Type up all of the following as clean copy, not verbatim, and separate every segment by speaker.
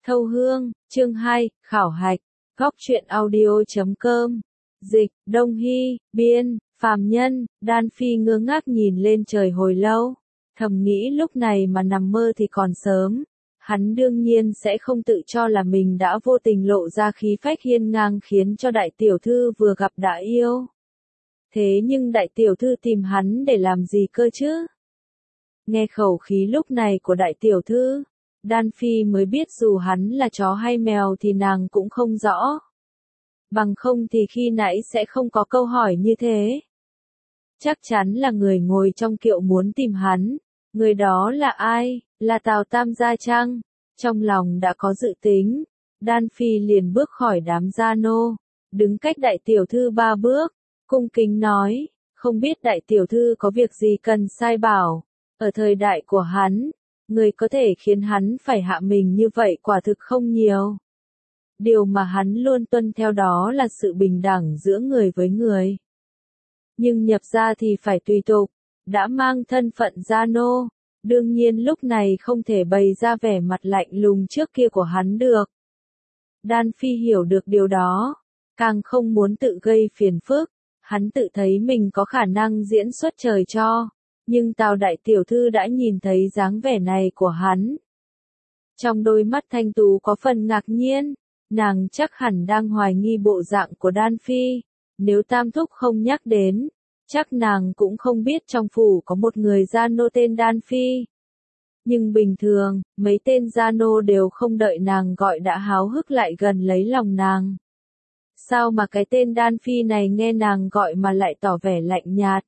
Speaker 1: Thâu Hương, chương 2, khảo hạch, góc truyện audio.com, dịch, Đông Hy, biên, phàm nhân. Đan Phi ngơ ngác nhìn lên trời hồi lâu, thầm nghĩ lúc này mà nằm mơ thì còn sớm. Hắn đương nhiên sẽ không tự cho là mình đã vô tình lộ ra khí phách hiên ngang khiến cho đại tiểu thư vừa gặp đã yêu. Thế nhưng đại tiểu thư tìm hắn để làm gì cơ chứ? Nghe khẩu khí lúc này của đại tiểu thư, Đan Phi mới biết dù hắn là chó hay mèo thì nàng cũng không rõ. Bằng không thì khi nãy sẽ không có câu hỏi như thế. Chắc chắn là người ngồi trong kiệu muốn tìm hắn. Người đó là ai? Là Tào Tam gia chăng? Trong lòng đã có dự tính, Đan Phi liền bước khỏi đám gia nô, đứng cách đại tiểu thư 3 bước, cung kính nói, không biết đại tiểu thư có việc gì cần sai bảo. Ở thời đại của hắn, người có thể khiến hắn phải hạ mình như vậy quả thực không nhiều. Điều mà hắn luôn tuân theo đó là sự bình đẳng giữa người với người. Nhưng nhập gia thì phải tùy tục, đã mang thân phận gia nô, đương nhiên lúc này không thể bày ra vẻ mặt lạnh lùng trước kia của hắn được. Đan Phi hiểu được điều đó, càng không muốn tự gây phiền phức, hắn tự thấy mình có khả năng diễn xuất trời cho, nhưng Tào đại tiểu thư đã nhìn thấy dáng vẻ này của hắn. Trong đôi mắt thanh tú có phần ngạc nhiên, nàng chắc hẳn đang hoài nghi bộ dạng của Đan Phi, nếu Tam thúc không nhắc đến, chắc nàng cũng không biết trong phủ có một người gia nô tên Đan Phi. Nhưng bình thường, mấy tên gia nô đều không đợi nàng gọi đã háo hức lại gần lấy lòng nàng. Sao mà cái tên Đan Phi này nghe nàng gọi mà lại tỏ vẻ lạnh nhạt?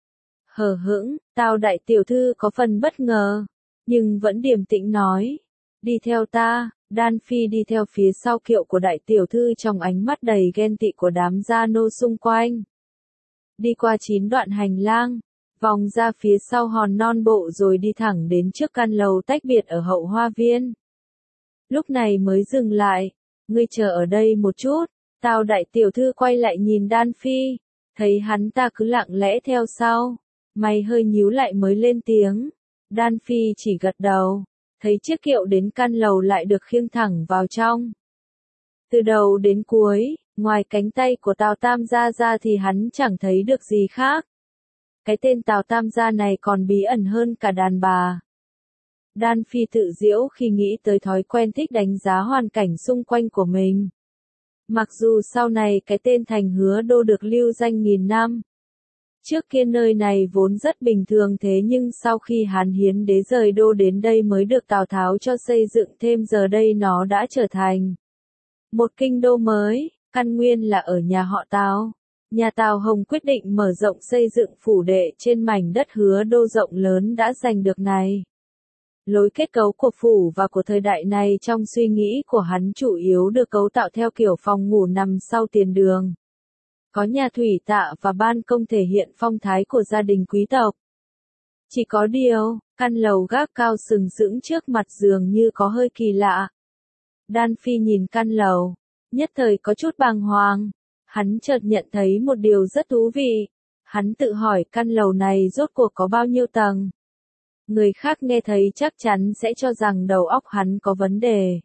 Speaker 1: Hờ hững, Tào đại tiểu thư có phần bất ngờ, nhưng vẫn điềm tĩnh nói, đi theo ta. Đan Phi đi theo phía sau kiệu của đại tiểu thư trong ánh mắt đầy ghen tị của đám gia nô xung quanh. Đi qua 9 đoạn hành lang, vòng ra phía sau hòn non bộ rồi đi thẳng đến trước căn lầu tách biệt ở hậu hoa viên. Lúc này mới dừng lại, ngươi chờ ở đây một chút. Tào đại tiểu thư quay lại nhìn Đan Phi, thấy hắn ta cứ lặng lẽ theo sau, mày hơi nhíu lại mới lên tiếng. Đan Phi chỉ gật đầu, thấy chiếc kiệu đến căn lầu lại được khiêng thẳng vào trong. Từ đầu đến cuối, ngoài cánh tay của Tào Tam gia ra thì hắn chẳng thấy được gì khác. Cái tên Tào Tam gia này còn bí ẩn hơn cả đàn bà. Đan Phi tự giễu khi nghĩ tới thói quen thích đánh giá hoàn cảnh xung quanh của mình. Mặc dù sau này cái tên Thành Hứa Đô được lưu danh nghìn năm. Trước kia nơi này vốn rất bình thường thế nhưng sau khi Hán Hiến đế rời đô đến đây mới được Tào Tháo cho xây dựng thêm giờ đây nó đã trở thành một kinh đô mới, căn nguyên là ở nhà họ Tào. Nhà Tào Hồng quyết định mở rộng xây dựng phủ đệ trên mảnh đất Hứa Đô rộng lớn đã giành được này. Lối kết cấu của phủ và của thời đại này trong suy nghĩ của hắn chủ yếu được cấu tạo theo kiểu phòng ngủ nằm sau tiền đường. Có nhà thủy tạ và ban công thể hiện phong thái của gia đình quý tộc. Chỉ có điều, căn lầu gác cao sừng sững trước mặt dường như có hơi kỳ lạ. Đan Phi nhìn căn lầu, nhất thời có chút bàng hoàng. Hắn chợt nhận thấy một điều rất thú vị. Hắn tự hỏi căn lầu này rốt cuộc có bao nhiêu tầng. Người khác nghe thấy chắc chắn sẽ cho rằng đầu óc hắn có vấn đề.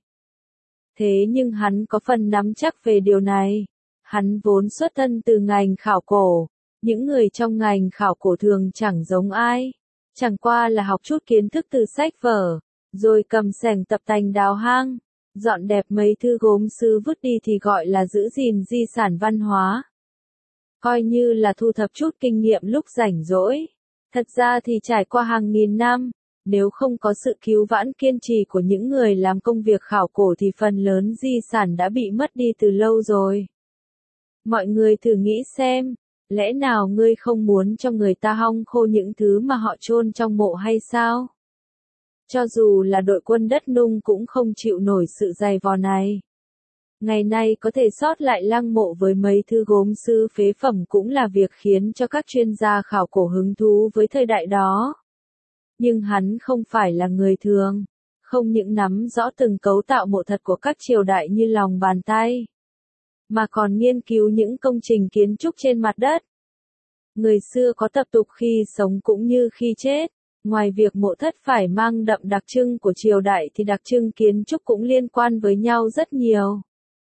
Speaker 1: Thế nhưng hắn có phần nắm chắc về điều này. Hắn vốn xuất thân từ ngành khảo cổ. Những người trong ngành khảo cổ thường chẳng giống ai. Chẳng qua là học chút kiến thức từ sách vở, rồi cầm xẻng tập tành đào hang, dọn đẹp mấy thứ gốm sứ vứt đi thì gọi là giữ gìn di sản văn hóa. Coi như là thu thập chút kinh nghiệm lúc rảnh rỗi. Thật ra thì trải qua hàng nghìn năm, nếu không có sự cứu vãn kiên trì của những người làm công việc khảo cổ thì phần lớn di sản đã bị mất đi từ lâu rồi. Mọi người thử nghĩ xem, lẽ nào ngươi không muốn cho người ta hong khô những thứ mà họ chôn trong mộ hay sao? Cho dù là đội quân đất nung cũng không chịu nổi sự dày vò này. Ngày nay có thể sót lại lăng mộ với mấy thứ gốm sứ phế phẩm cũng là việc khiến cho các chuyên gia khảo cổ hứng thú với thời đại đó. Nhưng hắn không phải là người thường, không những nắm rõ từng cấu tạo mộ thật của các triều đại như lòng bàn tay, mà còn nghiên cứu những công trình kiến trúc trên mặt đất. Người xưa có tập tục khi sống cũng như khi chết, Ngoài việc mộ thất phải mang đậm đặc trưng của triều đại thì đặc trưng kiến trúc cũng liên quan với nhau rất nhiều.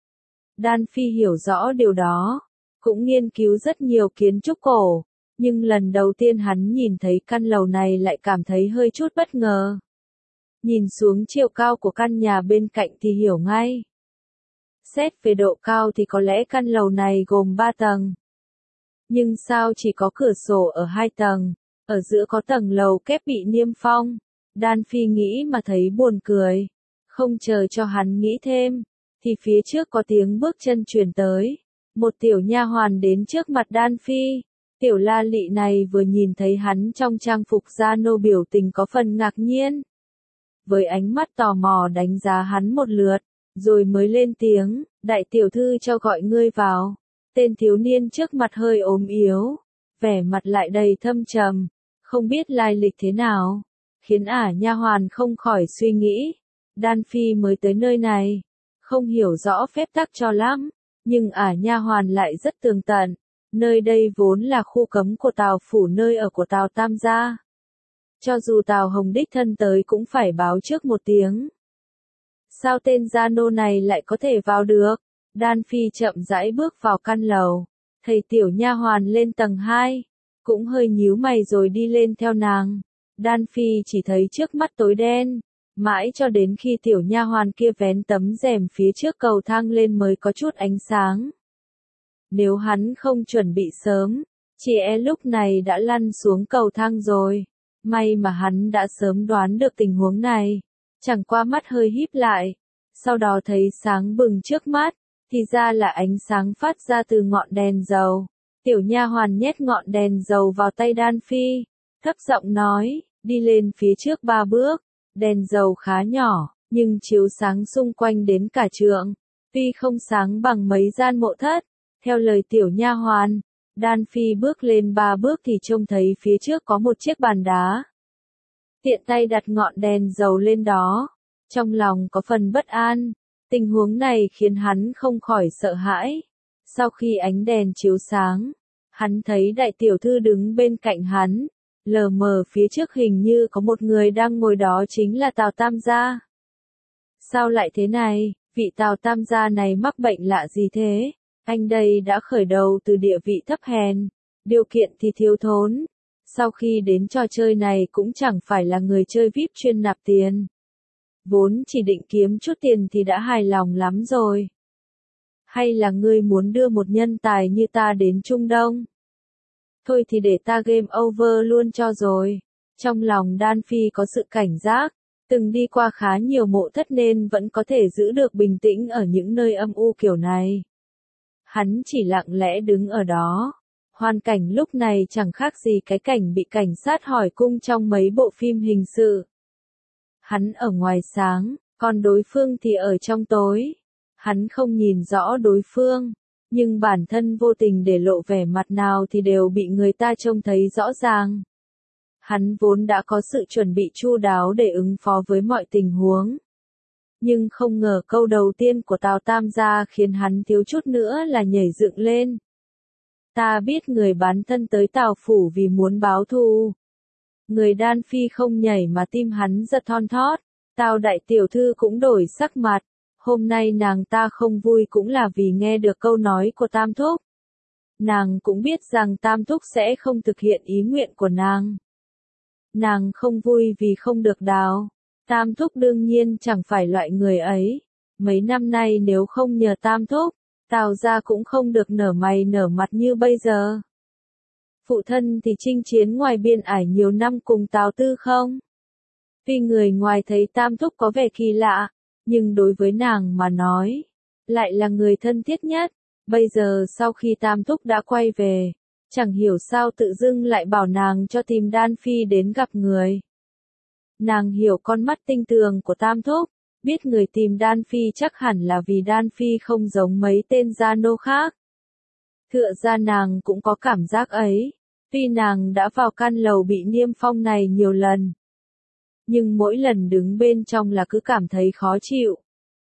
Speaker 1: Đan Phi hiểu rõ điều đó, cũng nghiên cứu rất nhiều kiến trúc cổ, nhưng lần đầu tiên hắn nhìn thấy căn lầu này lại cảm thấy hơi chút bất ngờ. Nhìn xuống chiều cao của căn nhà bên cạnh thì hiểu ngay. Xét về độ cao thì có lẽ căn lầu này gồm 3 tầng. Nhưng sao chỉ có cửa sổ ở 2 tầng, ở giữa có tầng lầu kép bị niêm phong? Đan Phi nghĩ mà thấy buồn cười. Không chờ cho hắn nghĩ thêm, thì phía trước có tiếng bước chân truyền tới. Một tiểu nha hoàn đến trước mặt Đan Phi. Tiểu la lị này vừa nhìn thấy hắn trong trang phục gia nô biểu tình có phần ngạc nhiên. Với ánh mắt tò mò đánh giá hắn một lượt, rồi mới lên tiếng, đại tiểu thư cho gọi ngươi vào. Tên thiếu niên trước mặt hơi ốm yếu, vẻ mặt lại đầy thâm trầm, không biết lai lịch thế nào, khiến nha hoàn không khỏi suy nghĩ. Đan Phi mới tới nơi này, không hiểu rõ phép tắc cho lắm, nhưng nha hoàn lại rất tường tận. Nơi đây vốn là khu cấm của Tào phủ, nơi ở của Tào Tam gia. Cho dù Tào Hồng đích thân tới cũng phải báo trước một tiếng. Sao tên gia nô này lại có thể vào được? Đan Phi chậm rãi bước vào căn lầu, thầy tiểu nha hoàn lên tầng 2, cũng hơi nhíu mày rồi đi lên theo nàng. Đan Phi chỉ thấy trước mắt tối đen, mãi cho đến khi tiểu nha hoàn kia vén tấm rèm phía trước cầu thang lên mới có chút ánh sáng. Nếu hắn không chuẩn bị sớm, chị lúc này đã lăn xuống cầu thang rồi. May mà hắn đã sớm đoán được tình huống này, chẳng qua mắt hơi híp lại, sau đó thấy sáng bừng trước mắt, thì ra là ánh sáng phát ra từ ngọn đèn dầu. Tiểu nha hoàn nhét ngọn đèn dầu vào tay Đan Phi, thấp giọng nói, đi lên phía trước 3 bước. Đèn dầu khá nhỏ, nhưng chiếu sáng xung quanh đến cả trượng, tuy không sáng bằng mấy gian mộ thất. Theo lời tiểu nha hoàn, Đan Phi bước lên 3 bước thì trông thấy phía trước có một chiếc bàn đá. Tiện tay đặt ngọn đèn dầu lên đó, trong lòng có phần bất an, tình huống này khiến hắn không khỏi sợ hãi. Sau khi ánh đèn chiếu sáng, hắn thấy đại tiểu thư đứng bên cạnh hắn, lờ mờ phía trước hình như có một người đang ngồi, đó chính là Tào Tam gia. Sao lại thế này, vị Tào Tam gia này mắc bệnh lạ gì thế? Anh đây đã khởi đầu từ địa vị thấp hèn, điều kiện thì thiếu thốn. Sau khi đến trò chơi này cũng chẳng phải là người chơi VIP chuyên nạp tiền. Vốn chỉ định kiếm chút tiền thì đã hài lòng lắm rồi. Hay là ngươi muốn đưa một nhân tài như ta đến Trung Đông? Thôi thì để ta game over luôn cho rồi. Trong lòng Đan Phi có sự cảnh giác, từng đi qua khá nhiều mộ thất nên vẫn có thể giữ được bình tĩnh ở những nơi âm u kiểu này. Hắn chỉ lặng lẽ đứng ở đó. Hoàn cảnh lúc này chẳng khác gì cái cảnh bị cảnh sát hỏi cung trong mấy bộ phim hình sự. Hắn ở ngoài sáng, còn đối phương thì ở trong tối. Hắn không nhìn rõ đối phương, nhưng bản thân vô tình để lộ vẻ mặt nào thì đều bị người ta trông thấy rõ ràng. Hắn vốn đã có sự chuẩn bị chu đáo để ứng phó với mọi tình huống. Nhưng không ngờ câu đầu tiên của Tào Tam gia khiến hắn thiếu chút nữa là nhảy dựng lên. Ta biết người bán thân tới Tào phủ vì muốn báo thù. Người Đan Phi không nhảy mà tim hắn giật thon thót. Tào đại tiểu thư cũng đổi sắc mặt. Hôm nay nàng ta không vui cũng là vì nghe được câu nói của Tam Thúc. Nàng cũng biết rằng Tam Thúc sẽ không thực hiện ý nguyện của nàng. Nàng không vui vì không được đào. Tam Thúc đương nhiên chẳng phải loại người ấy. Mấy năm nay nếu không nhờ Tam Thúc, Tào gia cũng không được nở mày nở mặt như bây giờ. Phụ thân thì chinh chiến ngoài biên ải nhiều năm cùng Tào Tư không? Tuy người ngoài thấy Tam Thúc có vẻ kỳ lạ, nhưng đối với nàng mà nói, lại là người thân thiết nhất. Bây giờ sau khi Tam Thúc đã quay về, chẳng hiểu sao tự dưng lại bảo nàng cho tìm Đan Phi đến gặp người. Nàng hiểu con mắt tinh tường của Tam Thúc, biết người tìm Đan Phi chắc hẳn là vì Đan Phi không giống mấy tên gia nô khác. Tựa ra nàng cũng có cảm giác ấy, tuy nàng đã vào căn lầu bị niêm phong này nhiều lần. Nhưng mỗi lần đứng bên trong là cứ cảm thấy khó chịu.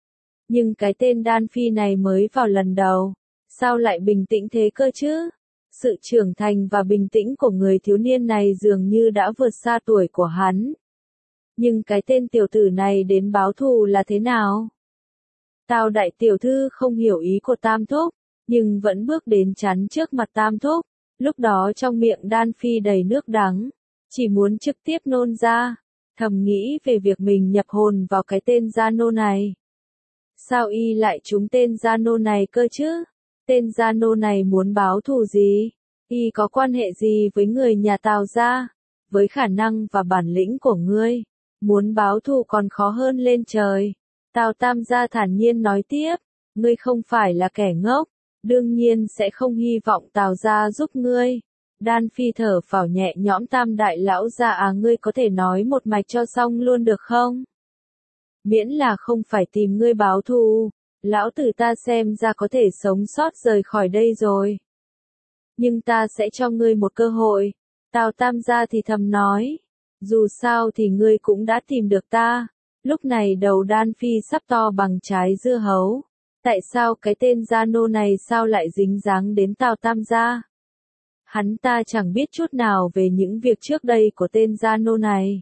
Speaker 1: Nhưng cái tên Đan Phi này mới vào lần đầu, sao lại bình tĩnh thế cơ chứ? Sự trưởng thành và bình tĩnh của người thiếu niên này dường như đã vượt xa tuổi của hắn. Nhưng cái tên tiểu tử này đến báo thù là thế nào? Tào đại tiểu thư không hiểu ý của Tam Thúc, nhưng vẫn bước đến chắn trước mặt Tam Thúc. Lúc đó trong miệng Đan Phi đầy nước đắng, chỉ muốn trực tiếp nôn ra, thầm nghĩ về việc mình nhập hồn vào cái tên Gia Nô này. Sao y lại trúng tên Gia Nô này cơ chứ? Tên Gia Nô này muốn báo thù gì? Y có quan hệ gì với người nhà Tào gia? Với khả năng và bản lĩnh của ngươi, muốn báo thù còn khó hơn lên trời. Tào Tam gia thản nhiên nói tiếp, ngươi không phải là kẻ ngốc, đương nhiên sẽ không hy vọng Tào gia giúp ngươi. Đan Phi thở phào nhẹ nhõm, Tam đại lão gia à, ngươi có thể nói một mạch cho xong luôn được không? Miễn là không phải tìm ngươi báo thù, lão tử ta xem ra có thể sống sót rời khỏi đây rồi. Nhưng ta sẽ cho ngươi một cơ hội. Tào Tam gia thì thầm nói, dù sao thì ngươi cũng đã tìm được ta. Lúc này đầu Đan Phi sắp to bằng trái dưa hấu. Tại sao cái tên Gia Nô này sao lại dính dáng đến Tào Tam gia? Hắn ta chẳng biết chút nào về những việc trước đây của tên Gia Nô này.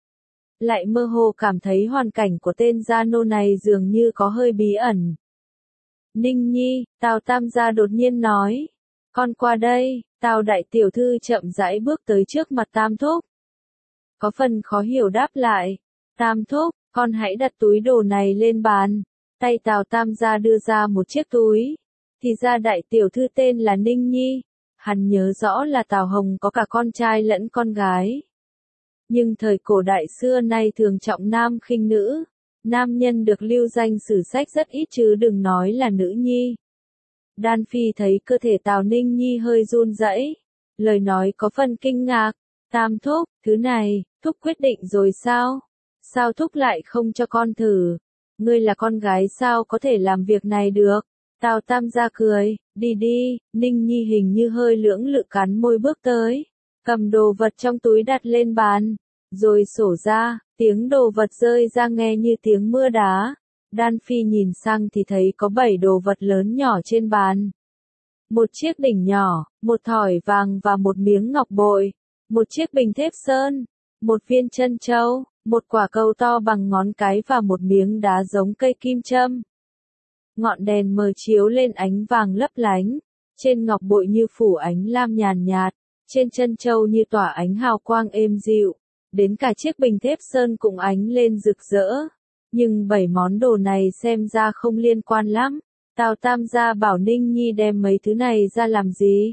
Speaker 1: Lại mơ hồ cảm thấy hoàn cảnh của tên Gia Nô này dường như có hơi bí ẩn. Ninh Nhi, Tào Tam gia đột nhiên nói. Con qua đây. Tào đại tiểu thư chậm rãi bước tới trước mặt Tam Thúc. Có phần khó hiểu đáp lại. Tam Thúc, con hãy đặt túi đồ này lên bàn. Tay Tào Tam gia đưa ra một chiếc túi. Thì ra đại tiểu thư tên là Ninh Nhi. Hắn nhớ rõ là Tào Hồng có cả con trai lẫn con gái. Nhưng thời cổ đại xưa nay thường trọng nam khinh nữ. Nam nhân được lưu danh sử sách rất ít chứ đừng nói là nữ nhi. Đan Phi thấy cơ thể Tào Ninh Nhi hơi run rẩy, lời nói có phần kinh ngạc. Tam Thúc, thứ này, Thúc quyết định rồi sao? Sao Thúc lại không cho con thử? Ngươi là con gái sao có thể làm việc này được? Tào Tam gia cười, đi đi. Ninh Nhi hình như hơi lưỡng lự cắn môi bước tới, cầm đồ vật trong túi đặt lên bàn, rồi sổ ra, tiếng đồ vật rơi ra nghe như tiếng mưa đá. Đan Phi nhìn sang thì thấy có 7 đồ vật lớn nhỏ trên bàn. Một chiếc đỉnh nhỏ, một thỏi vàng và một miếng ngọc bội, một chiếc bình thép sơn, một viên chân châu, một quả cầu to bằng ngón cái và một miếng đá giống cây kim châm. Ngọn đèn mờ chiếu lên ánh vàng lấp lánh, trên ngọc bội như phủ ánh lam nhàn nhạt, trên chân châu như tỏa ánh hào quang êm dịu, đến cả chiếc bình thép sơn cũng ánh lên rực rỡ. Nhưng 7 món đồ này xem ra không liên quan lắm. Tào Tam gia bảo Ninh Nhi đem mấy thứ này ra làm gì?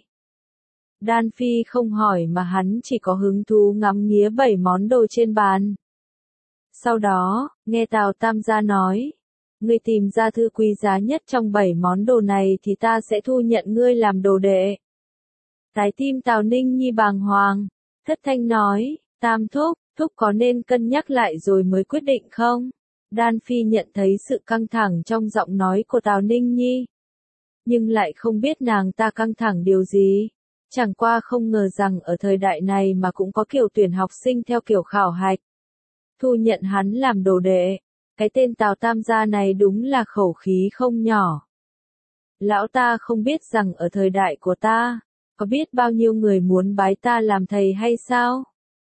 Speaker 1: Đan Phi không hỏi mà hắn chỉ có hứng thú ngắm nghía 7 món đồ trên bàn. Sau đó, nghe Tào Tam gia nói, ngươi tìm ra thứ quý giá nhất trong 7 món đồ này thì ta sẽ thu nhận ngươi làm đồ đệ. Trái tim Tào Ninh Nhi bàng hoàng, thất thanh nói, Tam Thúc, Thúc có nên cân nhắc lại rồi mới quyết định không? Đan Phi nhận thấy sự căng thẳng trong giọng nói của Tào Ninh Nhi, nhưng lại không biết nàng ta căng thẳng điều gì. Chẳng qua không ngờ rằng ở thời đại này mà cũng có kiểu tuyển học sinh theo kiểu khảo hạch. Thu nhận hắn làm đồ đệ. Cái tên Tào Tam gia này đúng là khẩu khí không nhỏ. Lão ta không biết rằng ở thời đại của ta, có biết bao nhiêu người muốn bái ta làm thầy hay sao?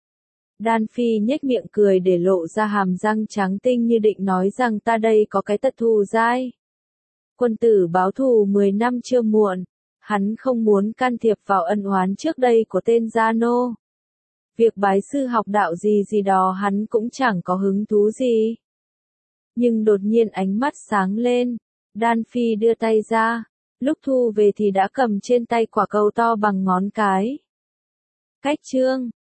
Speaker 1: Đan Phi nhếch miệng cười để lộ ra hàm răng trắng tinh như định nói rằng ta đây có cái tật thù dai. Quân tử báo thù 10 năm chưa muộn, hắn không muốn can thiệp vào ân oán trước đây của tên Gia Nô. Việc bái sư học đạo gì gì đó hắn cũng chẳng có hứng thú gì. Nhưng đột nhiên ánh mắt sáng lên, Đan Phi đưa tay ra, lúc thu về thì đã cầm trên tay quả cầu to bằng ngón cái. Cách chương